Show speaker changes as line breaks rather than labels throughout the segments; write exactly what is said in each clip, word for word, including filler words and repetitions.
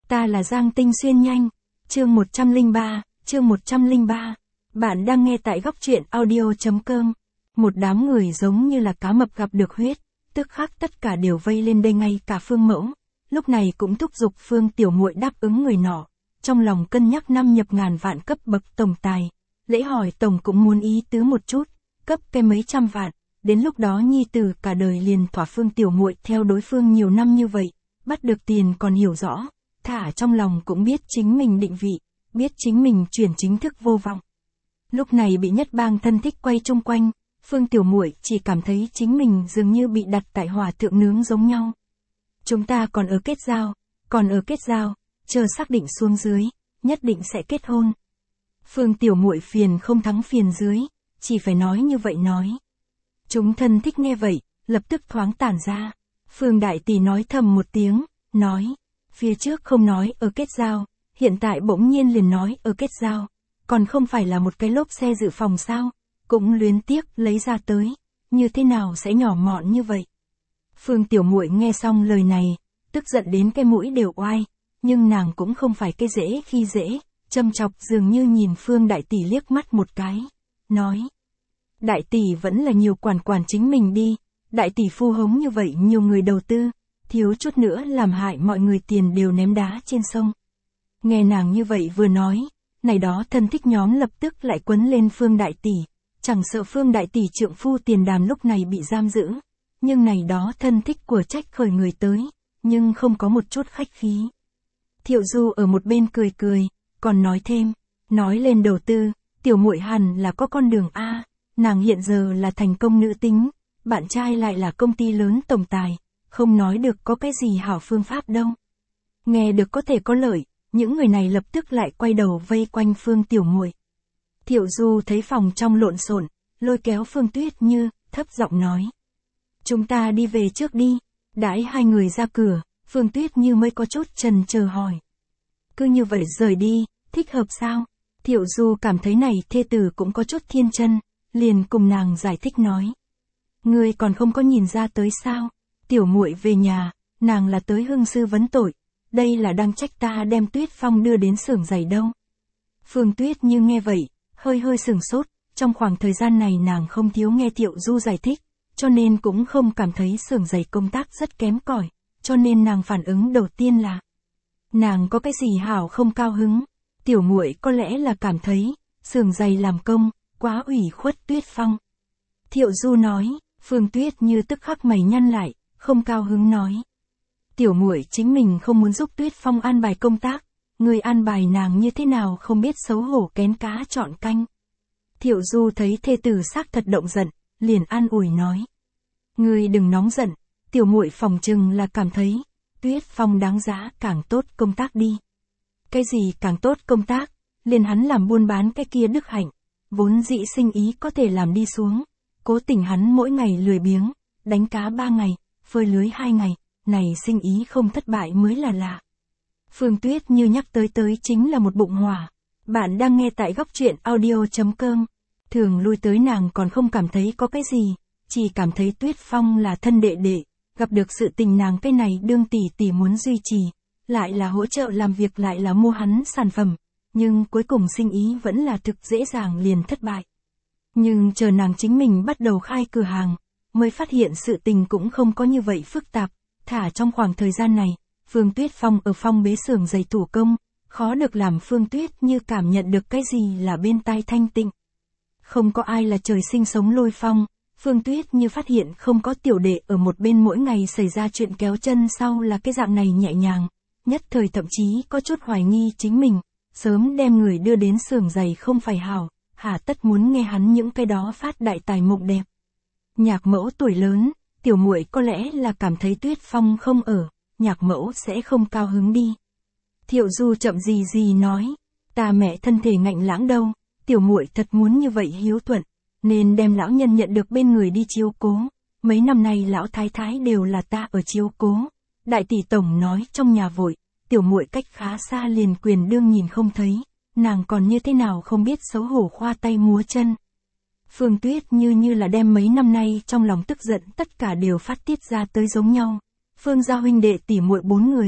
Ta là Giang Tinh Xuyên nhanh. Chương một trăm lẻ ba, chương một trăm lẻ ba. Bạn đang nghe tại góc truyện audio.com. Một đám người giống như là cá mập gặp được huyết, tức khắc tất cả đều vây lên đây, ngay cả Phương Mẫu. Lúc này cũng thúc giục Phương tiểu muội đáp ứng người nọ, trong lòng cân nhắc năm nhập ngàn vạn cấp bậc tổng tài. Lễ hỏi tổng cũng muốn ý tứ một chút, cấp cái mấy trăm vạn, đến lúc đó nhi tử cả đời liền thỏa Phương tiểu muội theo đối phương nhiều năm như vậy, bắt được tiền còn hiểu rõ, thả trong lòng cũng biết chính mình định vị, biết chính mình chuyển chính thức vô vọng. Lúc này bị nhất bang thân thích quay chung quanh, Phương tiểu muội chỉ cảm thấy chính mình dường như bị đặt tại hỏa thượng nướng giống nhau. Chúng ta còn ở kết giao, còn ở kết giao, chờ xác định xuống dưới, nhất định sẽ kết hôn. Phương tiểu muội phiền không thắng phiền dưới, chỉ phải nói như vậy nói. Chúng thân thích nghe vậy, lập tức thoáng tản ra. Phương đại tỷ nói thầm một tiếng, nói, phía trước không nói ở kết giao, hiện tại bỗng nhiên liền nói ở kết giao, còn không phải là một cái lốp xe dự phòng sao, cũng luyến tiếc lấy ra tới, như thế nào sẽ nhỏ mọn như vậy. Phương tiểu muội nghe xong lời này, tức giận đến cái mũi đều oai, nhưng nàng cũng không phải cái dễ khi dễ, châm chọc dường như nhìn Phương đại tỷ liếc mắt một cái, nói. Đại tỷ vẫn là nhiều quản quản chính mình đi, đại tỷ phu hống như vậy nhiều người đầu tư, thiếu chút nữa làm hại mọi người tiền đều ném đá trên sông. Nghe nàng như vậy vừa nói, này đó thân thích nhóm lập tức lại quấn lên Phương đại tỷ, chẳng sợ Phương đại tỷ trượng phu Tiền Đàm lúc này bị giam giữ, nhưng này đó thân thích của trách khởi người tới, nhưng không có một chút khách khí. Thiệu Du ở một bên cười cười, còn nói thêm, nói lên đầu tư, tiểu muội hẳn là có con đường A, nàng hiện giờ là thành công nữ tính, bạn trai lại là công ty lớn tổng tài, không nói được có cái gì hảo phương pháp đâu. Nghe được có thể có lợi, những người này lập tức lại quay đầu vây quanh Phương tiểu muội. Thiệu Du thấy phòng trong lộn xộn, lôi kéo Phương Tuyết Như, thấp giọng nói. Chúng ta đi về trước đi, đãi hai người ra cửa, Phương Tuyết Như mới có chút chần chờ hỏi. Cứ như vậy rời đi, thích hợp sao? Thiệu Du cảm thấy này thê tử cũng có chút thiên chân, liền cùng nàng giải thích nói. Ngươi còn không có nhìn ra tới sao? Tiểu muội về nhà, nàng là tới hương sư vấn tội, đây là đang trách ta đem Tuyết Phong đưa đến xưởng giày đâu. Phương Tuyết Như nghe vậy, hơi hơi sửng sốt, trong khoảng thời gian này nàng không thiếu nghe Thiệu Du giải thích, cho nên cũng không cảm thấy xưởng giày công tác rất kém cỏi, cho nên nàng phản ứng đầu tiên là nàng có cái gì hảo không cao hứng. Tiểu muội có lẽ là cảm thấy xưởng giày làm công quá ủy khuất Tuyết Phong. Thiệu Du nói, Phương Tuyết Như tức khắc mày nhăn lại, không cao hứng nói. Tiểu muội chính mình không muốn giúp Tuyết Phong an bài công tác, người an bài nàng như thế nào không biết xấu hổ kén cá chọn canh. Thiệu Du thấy thê tử xác thật động giận, liền an ủi nói. Ngươi đừng nóng giận, tiểu muội phòng chừng là cảm thấy, Tuyết Phong đáng giá càng tốt công tác đi. Cái gì càng tốt công tác, liền hắn làm buôn bán cái kia đức hạnh, vốn dĩ sinh ý có thể làm đi xuống, cố tình hắn mỗi ngày lười biếng, đánh cá ba ngày, phơi lưới hai ngày, này sinh ý không thất bại mới là lạ. Phương Tuyết Như nhắc tới tới chính là một bụng hỏa. Bạn đang nghe tại góc truyện audio.com. Thường lui tới nàng còn không cảm thấy có cái gì, chỉ cảm thấy Tuyết Phong là thân đệ đệ, gặp được sự tình nàng cái này đương tỷ tỷ muốn duy trì, lại là hỗ trợ làm việc lại là mua hắn sản phẩm, nhưng cuối cùng sinh ý vẫn là thực dễ dàng liền thất bại. Nhưng chờ nàng chính mình bắt đầu khai cửa hàng, mới phát hiện sự tình cũng không có như vậy phức tạp, thả trong khoảng thời gian này, Phương Tuyết Phong ở phong bế xưởng giày thủ công, khó được làm Phương Tuyết Như cảm nhận được cái gì là bên tai thanh tịnh. Không có ai là trời sinh sống lôi phong, Phương Tuyết Như phát hiện không có tiểu đệ ở một bên mỗi ngày xảy ra chuyện kéo chân sau là cái dạng này nhẹ nhàng, nhất thời thậm chí có chút hoài nghi chính mình, sớm đem người đưa đến xưởng giày không phải hảo, hà tất muốn nghe hắn những cái đó phát đại tài mộng đẹp. Nhạc Mẫu tuổi lớn, tiểu muội có lẽ là cảm thấy Tuyết Phong không ở, Nhạc Mẫu sẽ không cao hứng đi. Thiệu Du chậm gì gì nói, ta mẹ thân thể ngạnh lãng đâu, tiểu muội thật muốn như vậy hiếu thuận, nên đem lão nhân nhận được bên người đi chiếu cố, mấy năm nay lão thái thái đều là ta ở chiếu cố. Đại tỷ tổng nói trong nhà vội, tiểu muội cách khá xa liền quyền đương nhìn không thấy, nàng còn như thế nào không biết xấu hổ khoa tay múa chân. Phương Tuyết Như như là đem mấy năm nay trong lòng tức giận tất cả đều phát tiết ra tới giống nhau. Phương gia huynh đệ tỷ muội bốn người,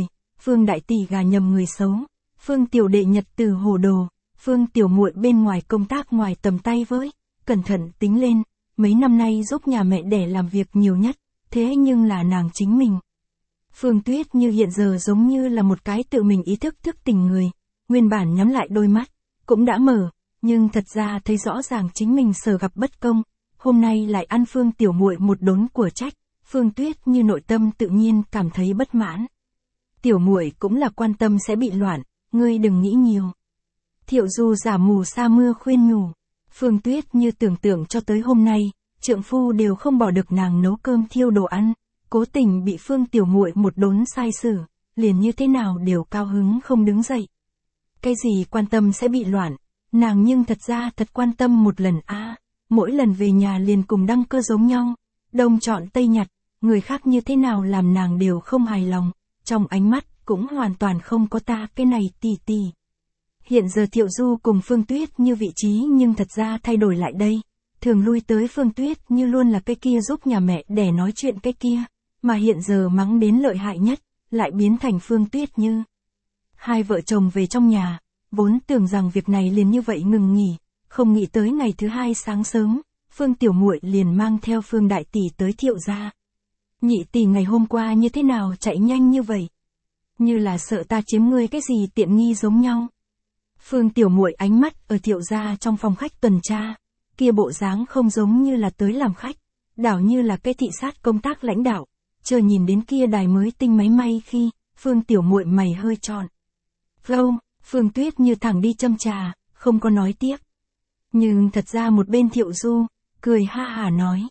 Phương đại tỷ gà nhầm người xấu, Phương tiểu đệ nhật từ hồ đồ, Phương tiểu muội bên ngoài công tác ngoài tầm tay với, cẩn thận tính lên, mấy năm nay giúp nhà mẹ đẻ làm việc nhiều nhất, thế nhưng là nàng chính mình. Phương Tuyết Như hiện giờ giống như là một cái tự mình ý thức thức tỉnh người, nguyên bản nhắm lại đôi mắt, cũng đã mở, nhưng thật ra thấy rõ ràng chính mình sở gặp bất công, hôm nay lại ăn Phương tiểu muội một đốn của trách, Phương Tuyết Như nội tâm tự nhiên cảm thấy bất mãn. Tiểu muội cũng là quan tâm sẽ bị loạn, ngươi đừng nghĩ nhiều. Thiệu Du giả mù sa mưa khuyên nhủ, Phương Tuyết Như tưởng tượng cho tới hôm nay, trượng phu đều không bỏ được nàng nấu cơm thiêu đồ ăn, cố tình bị Phương tiểu muội một đốn sai xử, liền như thế nào đều cao hứng không đứng dậy. Cái gì quan tâm sẽ bị loạn, nàng nhưng thật ra thật quan tâm một lần a, à, mỗi lần về nhà liền cùng đăng cơ giống nhau, đông chọn tây nhặt, người khác như thế nào làm nàng đều không hài lòng, trong ánh mắt cũng hoàn toàn không có ta cái này tì tì. Hiện giờ Thiệu Du cùng Phương Tuyết Như vị trí nhưng thật ra thay đổi lại đây, thường lui tới Phương Tuyết Như luôn là cái kia giúp nhà mẹ để nói chuyện cái kia, mà hiện giờ mắng đến lợi hại nhất, lại biến thành Phương Tuyết Như. Hai vợ chồng về trong nhà, vốn tưởng rằng việc này liền như vậy ngừng nghỉ, không nghĩ tới ngày thứ hai sáng sớm, Phương tiểu muội liền mang theo Phương đại tỷ tới Thiệu gia. Nhị tỷ ngày hôm qua như thế nào chạy nhanh như vậy? Như là sợ ta chiếm ngươi cái gì tiện nghi giống nhau. Phương tiểu muội ánh mắt ở Thiệu gia trong phòng khách tuần tra, kia bộ dáng không giống như là tới làm khách, đảo như là cái thị sát công tác lãnh đạo, chờ nhìn đến kia đài mới tinh máy may khi, Phương tiểu muội mày hơi tròn. Vâng, Phương Tuyết Như thẳng đi châm trà, không có nói tiếp. Nhưng thật ra một bên Thiệu Du, cười ha hả nói.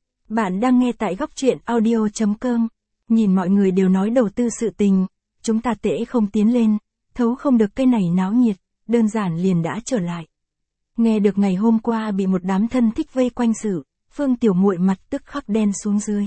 Bạn đang nghe tại góc truyện audio chấm com, nhìn mọi người đều nói đầu tư sự tình, chúng ta tễ không tiến lên, thấu không được cái này náo nhiệt, đơn giản liền đã trở lại. Nghe được ngày hôm qua bị một đám thân thích vây quanh xử, Phương tiểu muội mặt tức khắc đen xuống dưới.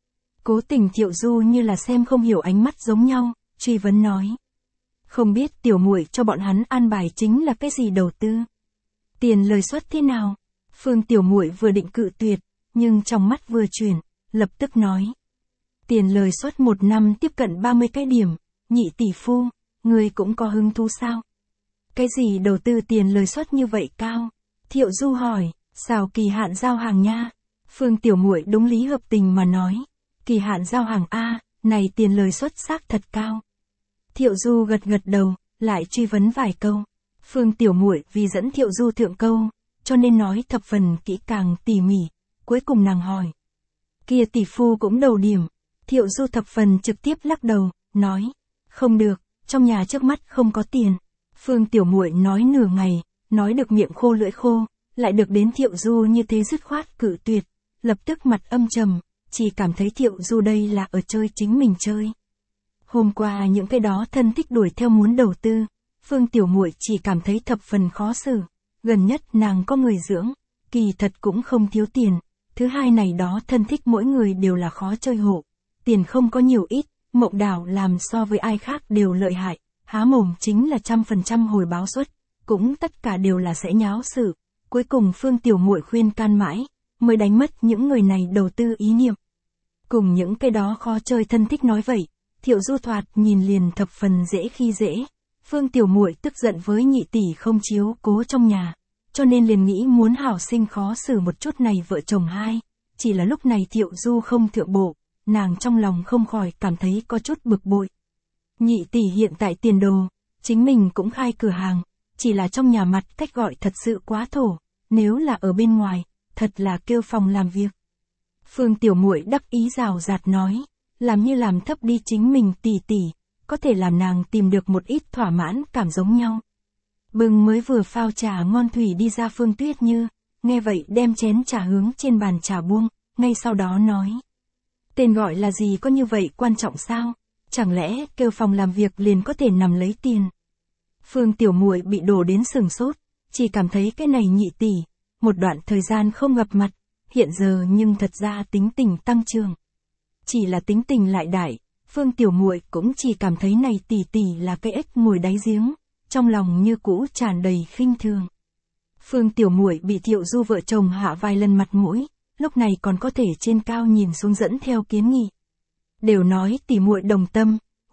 Cố tình Thiệu Du như là xem không hiểu ánh mắt giống nhau, truy vấn nói. Không biết tiểu muội cho bọn hắn an bài chính là cái gì đầu tư? Tiền lời suất thế nào? Phương tiểu muội vừa định cự tuyệt, nhưng trong mắt vừa chuyển, lập tức nói. Tiền lời suất một năm tiếp cận ba mươi cái điểm, nhị tỷ phu, người cũng có hứng thú sao? Cái gì đầu tư tiền lời suất như vậy cao? Thiệu Du hỏi, sao kỳ hạn giao hàng nha? Phương tiểu muội đúng lý hợp tình mà nói. Kỳ hạn giao hàng A, này tiền lời suất xác thật cao. Thiệu Du gật gật đầu, lại truy vấn vài câu. Phương tiểu muội vì dẫn Thiệu Du thượng câu, cho nên nói thập phần kỹ càng tỉ mỉ, cuối cùng nàng hỏi. Kia tỷ phu cũng đầu điểm. Thiệu Du thập phần trực tiếp lắc đầu, nói. Không được, trong nhà trước mắt không có tiền. Phương tiểu muội nói nửa ngày, nói được miệng khô lưỡi khô, lại được đến Thiệu Du như thế dứt khoát cự tuyệt, lập tức mặt âm trầm, chỉ cảm thấy Thiệu Du đây là ở chơi chính mình chơi. Hôm qua những cái đó thân thích đuổi theo muốn đầu tư, Phương tiểu muội chỉ cảm thấy thập phần khó xử, gần nhất nàng có người dưỡng, kỳ thật cũng không thiếu tiền, thứ hai này đó thân thích mỗi người đều là khó chơi hộ, tiền không có nhiều ít, Mộng Đào làm so với ai khác đều lợi hại, há mồm chính là trăm phần trăm hồi báo suất, cũng tất cả đều là sẽ nháo sự, cuối cùng Phương tiểu muội khuyên can mãi, mới đánh mất những người này đầu tư ý niệm. Cùng những cái đó khó chơi thân thích nói vậy, Thiệu Du thoạt nhìn liền thập phần dễ khi dễ. Phương tiểu muội tức giận với nhị tỷ không chiếu cố trong nhà, cho nên liền nghĩ muốn hảo sinh khó xử một chút này vợ chồng hai. Chỉ là lúc này Thiệu Du không thượng bộ, nàng trong lòng không khỏi cảm thấy có chút bực bội. Nhị tỷ hiện tại tiền đồ, chính mình cũng khai cửa hàng, chỉ là trong nhà mặt cách gọi thật sự quá thổ, nếu là ở bên ngoài, thật là kêu phòng làm việc. Phương tiểu muội đắc ý rào rạt nói, làm như làm thấp đi chính mình tỷ tỷ, có thể làm nàng tìm được một ít thỏa mãn cảm giống nhau. Bừng mới vừa phao trà ngon thủy đi ra Phương Tuyết Như, nghe vậy đem chén trà hướng trên bàn trà buông, ngay sau đó nói. Tên gọi là gì có như vậy quan trọng sao? Chẳng lẽ kêu phòng làm việc liền có thể nằm lấy tiền? Phương tiểu muội bị đổ đến sừng sốt, chỉ cảm thấy cái này nhị tỷ, một đoạn thời gian không gặp mặt, hiện giờ nhưng thật ra tính tình tăng trưởng. Chỉ là tính tình lại đại, Phương tiểu muội cũng chỉ cảm thấy này tỷ tỷ là cái ếch ngồi đáy giếng, trong lòng như cũ tràn đầy khinh thường. Phương tiểu muội bị Thiệu Du vợ chồng hạ vài lần mặt mũi, lúc này còn có thể trên cao nhìn xuống dẫn theo kiến nghị. Đều nói tỷ muội đồng tâm,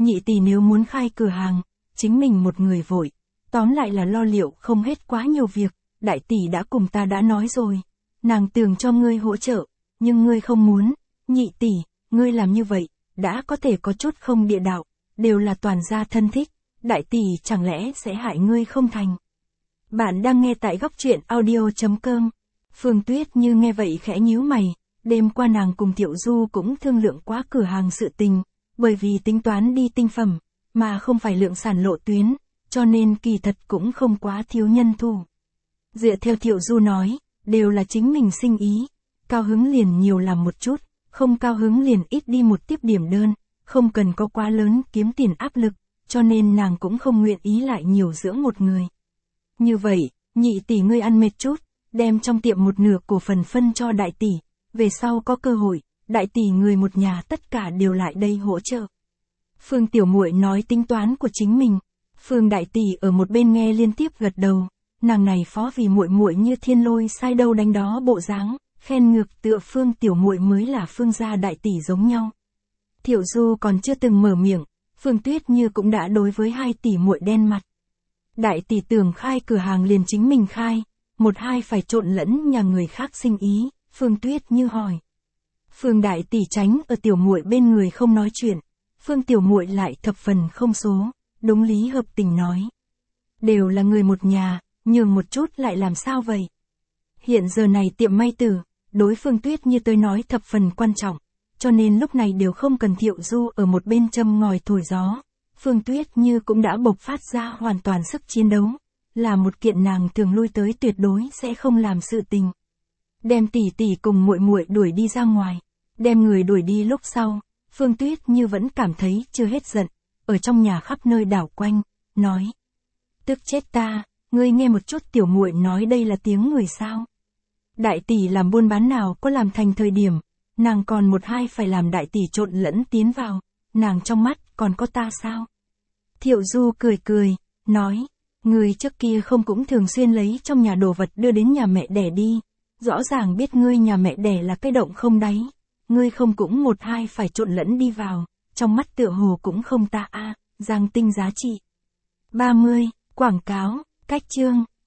nhị tỷ nếu muốn khai cửa hàng, chính mình một người vội, tóm lại là lo liệu không hết quá nhiều việc, đại tỷ đã cùng ta đã nói rồi, nàng tưởng cho ngươi hỗ trợ, nhưng ngươi không muốn, nhị tỷ, ngươi làm như vậy, đã có thể có chút không địa đạo, đều là toàn gia thân thích, đại tỷ chẳng lẽ sẽ hại ngươi không thành. Bạn đang nghe tại góc truyện audio.com. Phương Tuyết Như nghe vậy khẽ nhíu mày, đêm qua nàng cùng Thiệu Du cũng thương lượng quá cửa hàng sự tình, bởi vì tính toán đi tinh phẩm, mà không phải lượng sản lộ tuyến, cho nên kỳ thật cũng không quá thiếu nhân thủ. Dựa theo Thiệu Du nói, đều là chính mình sinh ý, cao hứng liền nhiều làm một chút, không cao hứng liền ít đi một tiếp điểm đơn, không cần có quá lớn kiếm tiền áp lực, cho nên nàng cũng không nguyện ý lại nhiều dưỡng một người. Như vậy, nhị tỷ ngươi ăn mệt chút, đem trong tiệm một nửa cổ phần phân cho đại tỷ, về sau có cơ hội, đại tỷ người một nhà tất cả đều lại đây hỗ trợ. Phương tiểu muội nói tính toán của chính mình, Phương đại tỷ ở một bên nghe liên tiếp gật đầu, nàng này phó vì muội muội như thiên lôi sai đâu đánh đó bộ dáng, khen ngược tựa Phương tiểu muội mới là Phương gia đại tỷ giống nhau. Thiệu Du còn chưa từng mở miệng, Phương Tuyết Như cũng đã đối với hai tỷ muội đen mặt. Đại tỷ tưởng khai cửa hàng liền chính mình khai, một hai phải trộn lẫn nhà người khác sinh ý, Phương Tuyết Như hỏi. Phương đại tỷ tránh ở tiểu muội bên người không nói chuyện, Phương tiểu muội lại thập phần không số, đúng lý hợp tình nói. Đều là người một nhà, nhường một chút lại làm sao vậy? Hiện giờ này tiệm may tử, đối Phương Tuyết Như tới nói thập phần quan trọng, cho nên lúc này đều không cần Thiệu Du ở một bên châm ngòi thổi gió. Phương Tuyết Như cũng đã bộc phát ra hoàn toàn sức chiến đấu, là một kiện nàng thường lui tới tuyệt đối sẽ không làm sự tình. Đem tỷ tỷ cùng muội muội đuổi đi ra ngoài, đem người đuổi đi lúc sau, Phương Tuyết Như vẫn cảm thấy chưa hết giận, ở trong nhà khắp nơi đảo quanh, nói: "Tức chết ta, ngươi nghe một chút tiểu muội nói đây là tiếng người sao? Đại tỷ làm buôn bán nào có làm thành thời điểm, nàng còn một hai phải làm đại tỷ trộn lẫn tiến vào, nàng trong mắt còn có ta sao?" Thiệu Du cười cười, nói: "Ngươi trước kia không cũng thường xuyên lấy trong nhà đồ vật đưa đến nhà mẹ đẻ đi, rõ ràng biết ngươi nhà mẹ đẻ là cái động không đáy, ngươi không cũng một hai phải trộn lẫn đi vào, trong mắt tựa hồ cũng không ta a." Giang Tinh giá trị ba mươi, quảng cáo, cách chương,